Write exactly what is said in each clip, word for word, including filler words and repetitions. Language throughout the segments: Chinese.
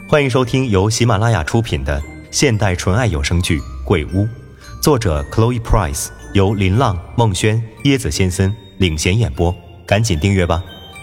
欢迎收听由喜马拉雅出品的现代纯爱有声剧《鬼屋》，作者 Chloe Price， 由林浪、孟轩、椰子先生领衔演播，赶紧订阅吧。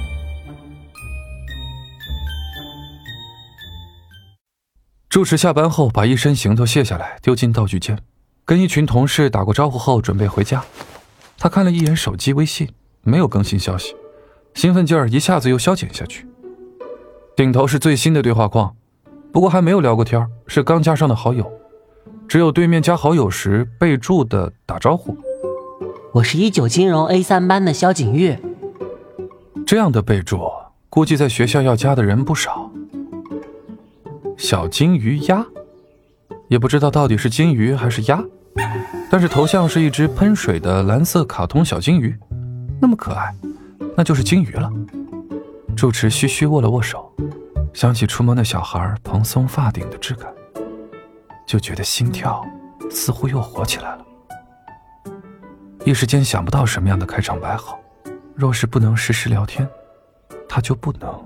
住持下班后把一身行头卸下来丢进道具间，跟一群同事打过招呼后准备回家。他看了一眼手机微信，没有更新消息，兴奋劲儿一下子又消减下去。顶头是最新的对话框，不过还没有聊过天，是刚加上的好友，只有对面加好友时备注的打招呼。 我是一九金融 A 三 班的萧景玉。 这样的备注估计在学校要加的人不少。小金鱼鸭，也不知道到底是金鱼还是鸭，但是头像是一只喷水的蓝色卡通小金鱼，那么可爱，那就是金鱼了。住持虚虚握了握手，想起出门的小孩蓬松发顶的质感，就觉得心跳似乎又活起来了。一时间想不到什么样的开场白好，若是不能实时聊天，他就不能。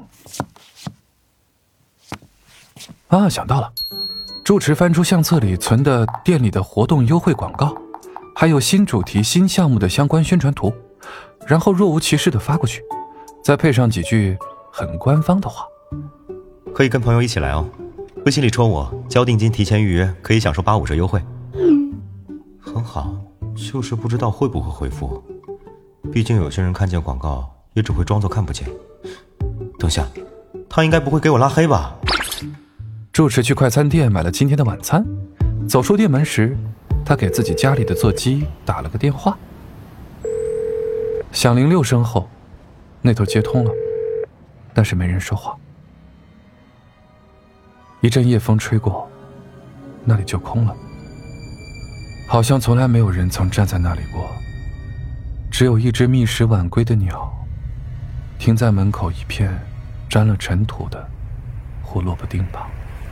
啊，想到了，住持翻出相册里存的店里的活动优惠广告，还有新主题新项目的相关宣传图，然后若无其事地发过去，再配上几句很官方的话。 可以跟朋友一起来哦，微信里戳我，交定金提前预约，可以享受八五折优惠。很好，就是不知道会不会回复，毕竟有些人看见广告也只会装作看不见。等下，他应该不会给我拉黑吧？ 住持去快餐店买了今天的晚餐，走出店门时，他给自己家里的座机打了个电话。响铃六声后，那头接通了，但是没人说话。一阵夜风吹过，那里就空了，好像从来没有人曾站在那里过，只有一只觅食晚归的鸟停在门口一片沾了尘土的胡萝卜丁旁。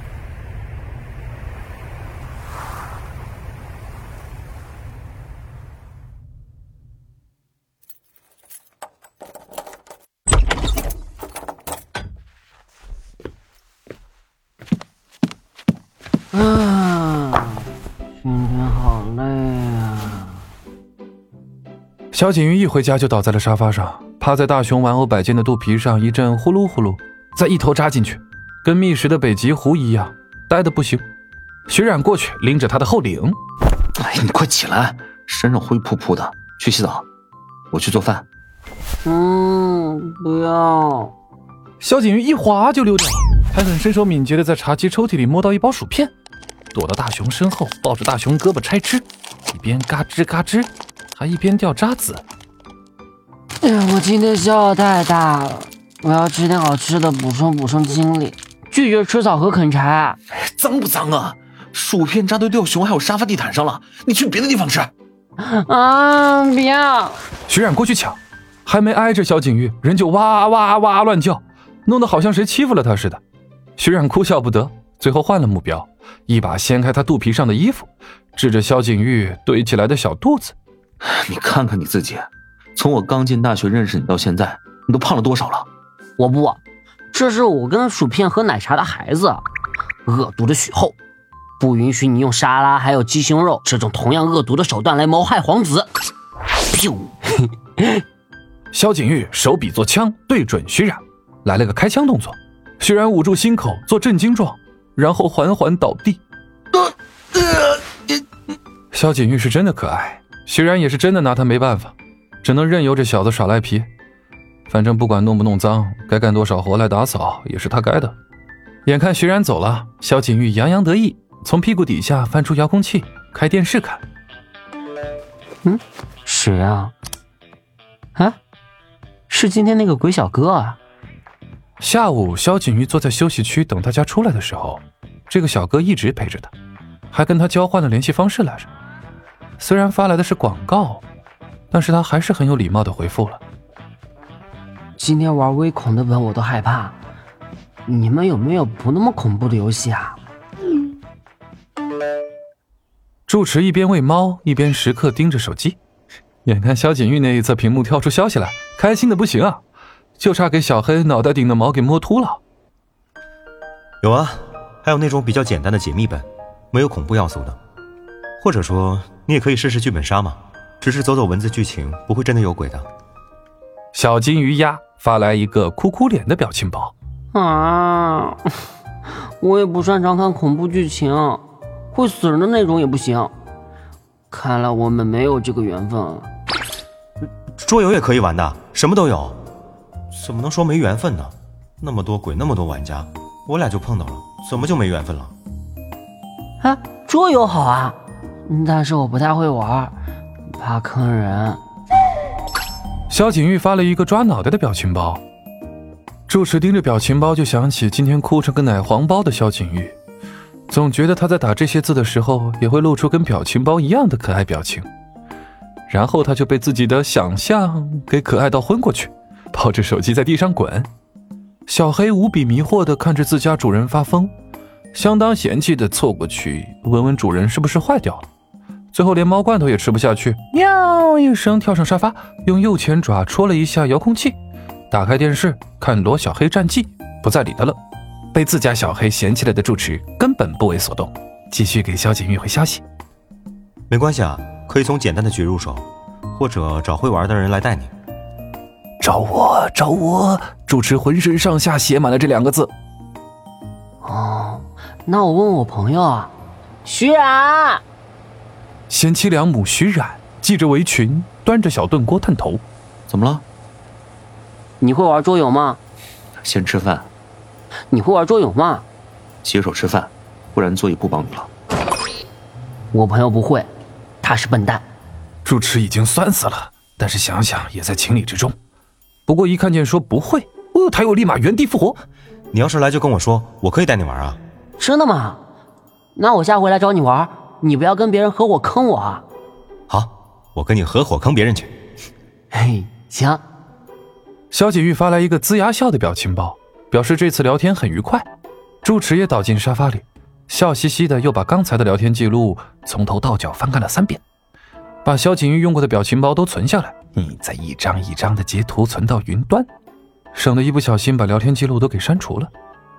啊，今天好累啊！ 小锦玉一回家就倒在了沙发上，趴在大熊玩偶摆件的肚皮上一阵呼噜呼噜，再一头扎进去，跟觅食的北极狐一样，呆得不行。徐冉过去拎着他的后领， 哎，你快起来，身上灰扑扑的，去洗澡，我去做饭。 嗯，不要。 小锦玉一滑就溜掉了，还很身手敏捷的在茶几抽屉里摸到一包薯片，躲到大熊身后，抱着大熊胳膊拆吃，一边嘎吱嘎吱，还一边掉渣子。 哎呀，我今天消耗太大了，我要吃点好吃的补充补充精力，拒绝吃草和啃柴。 脏不脏啊？薯片渣都掉熊还有沙发地毯上了，你去别的地方吃。 啊，不要！ 徐冉过去抢，还没挨着小锦玉，人就哇哇哇乱叫，弄得好像谁欺负了他似的。徐冉哭笑不得，最后换了目标，一把掀开他肚皮上的衣服，指着萧景玉堆起来的小肚子。 你看看你自己，从我刚进大学认识你到现在，你都胖了多少了？ 我不，这是我跟薯片喝奶茶的孩子，恶毒的许后，不允许你用沙拉还有鸡胸肉这种同样恶毒的手段来谋害皇子。 萧景玉手比作枪，对准徐冉，来了个开枪动作。徐冉捂住心口做震惊状，然后缓缓倒地。萧锦玉是真的可爱，徐冉也是真的拿他没办法，只能任由这小子耍赖皮。反正不管弄不弄脏，该干多少活来打扫也是他该的。眼看徐冉走了，萧锦玉洋洋得意，从屁股底下翻出遥控器，开电视看。 嗯，谁啊？啊，是今天那个鬼小哥啊。 下午萧锦玉坐在休息区等大家出来的时候，这个小哥一直陪着他，还跟他交换了联系方式来着。虽然发来的是广告，但是他还是很有礼貌地回复了。 今天玩微恐的本我都害怕，你们有没有不那么恐怖的游戏啊？ 住持一边喂猫一边时刻盯着手机，眼看萧锦玉那一侧屏幕跳出消息来，开心的不行啊，就差给小黑脑袋顶的毛给摸秃了。 有啊， 还有那种比较简单的解密本，没有恐怖要素的。或者说你也可以试试剧本杀嘛，只是走走文字剧情，不会真的有鬼的。 小金鱼鸭发来一个哭哭脸的表情包。 啊，我也不擅长看恐怖剧情，会死人的那种也不行。看来我们没有这个缘分了。 桌游也可以玩的，什么都有，怎么能说没缘分呢？那么多鬼，那么多玩家，我俩就碰到了，怎么就没缘分了？ 哎，桌游好啊，但是我不太会玩，怕坑人。 萧景玉发了一个抓脑袋的表情包。住持盯着表情包就想起今天哭成个奶黄包的萧景玉，总觉得他在打这些字的时候也会露出跟表情包一样的可爱表情，然后他就被自己的想象给可爱到昏过去，抱着手机在地上滚。小黑无比迷惑地看着自家主人发疯，相当嫌弃地凑过去问问主人是不是坏掉了，最后连猫罐头也吃不下去，喵一声跳上沙发，用右前爪戳了一下遥控器，打开电视看罗小黑战记，不再理他了。被自家小黑嫌弃了的住持根本不为所动，继续给萧景玉回消息。 没关系啊，可以从简单的局入手，或者找会玩的人来带你。 找我找我，住持浑身上下写满了这两个字。 哦，那我问我朋友啊，徐冉。 贤妻良母徐冉系着围裙，端着小炖锅探头。 怎么了？ 你会玩桌游吗？ 先吃饭。 你会玩桌游吗？ 洗手吃饭，不然座椅不帮你了。 我朋友不会，他是笨蛋。 住持已经酸死了，但是想想也在情理之中。不过一看见说不会，哦，他又立马原地复活。 你要是来就跟我说，我可以带你玩啊。 真的吗？那我下回来找你玩，你不要跟别人合伙坑我啊。 好，我跟你合伙坑别人去。 嘿，行。 萧景玉发来一个龇牙笑的表情包，表示这次聊天很愉快。住持也倒进沙发里，笑嘻嘻的又把刚才的聊天记录从头到脚翻看了三遍，把萧景玉用过的表情包都存下来，你再一张一张的截图存到云端，省得一不小心把聊天记录都给删除了。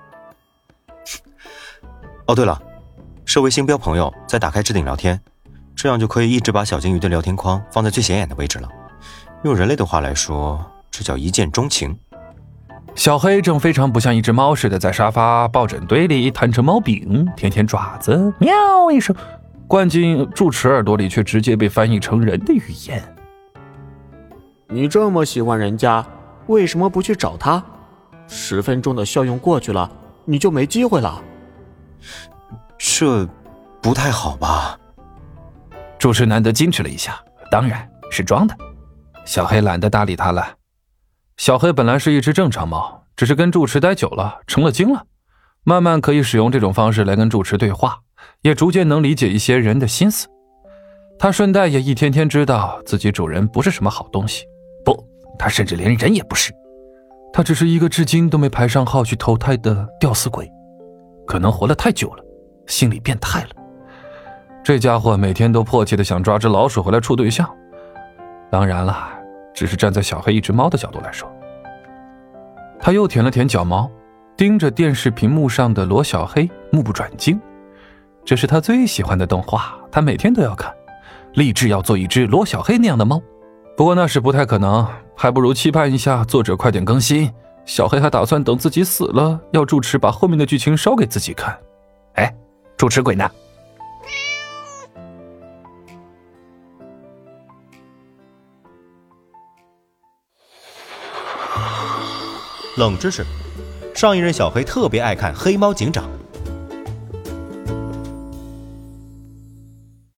哦对了，设为星标朋友，再打开置顶聊天，这样就可以一直把小金鱼的聊天框放在最显眼的位置了。用人类的话来说，这叫一见钟情。 小黑正非常不像一只猫似的在沙发抱枕堆里摊成猫饼，舔舔爪子，喵一声灌进住持耳朵里，却直接被翻译成人的语言。 你这么喜欢人家，为什么不去找他？十分钟的效用过去了，你就没机会了。 这不太好吧？ 住持难得矜持了一下，当然是装的。小黑懒得搭理他了。小黑本来是一只正常猫，只是跟住持待久了成了精了，慢慢可以使用这种方式来跟住持对话，也逐渐能理解一些人的心思。他顺带也一天天知道自己主人不是什么好东西，不，他甚至连人也不是，他只是一个至今都没排上号去投胎的吊死鬼，可能活得太久了，心理变态了。这家伙每天都迫切地想抓只老鼠回来处对象，当然了，只是站在小黑一只猫的角度来说。他又舔了舔脚毛，盯着电视屏幕上的罗小黑，目不转睛。这是他最喜欢的动画，他每天都要看，立志要做一只罗小黑那样的猫。不过那是不太可能，还不如期盼一下作者快点更新。小黑还打算等自己死了，要住持把后面的剧情烧给自己看。哎，住持鬼呢？ 冷知识：上一任小黑特别爱看《黑猫警长》，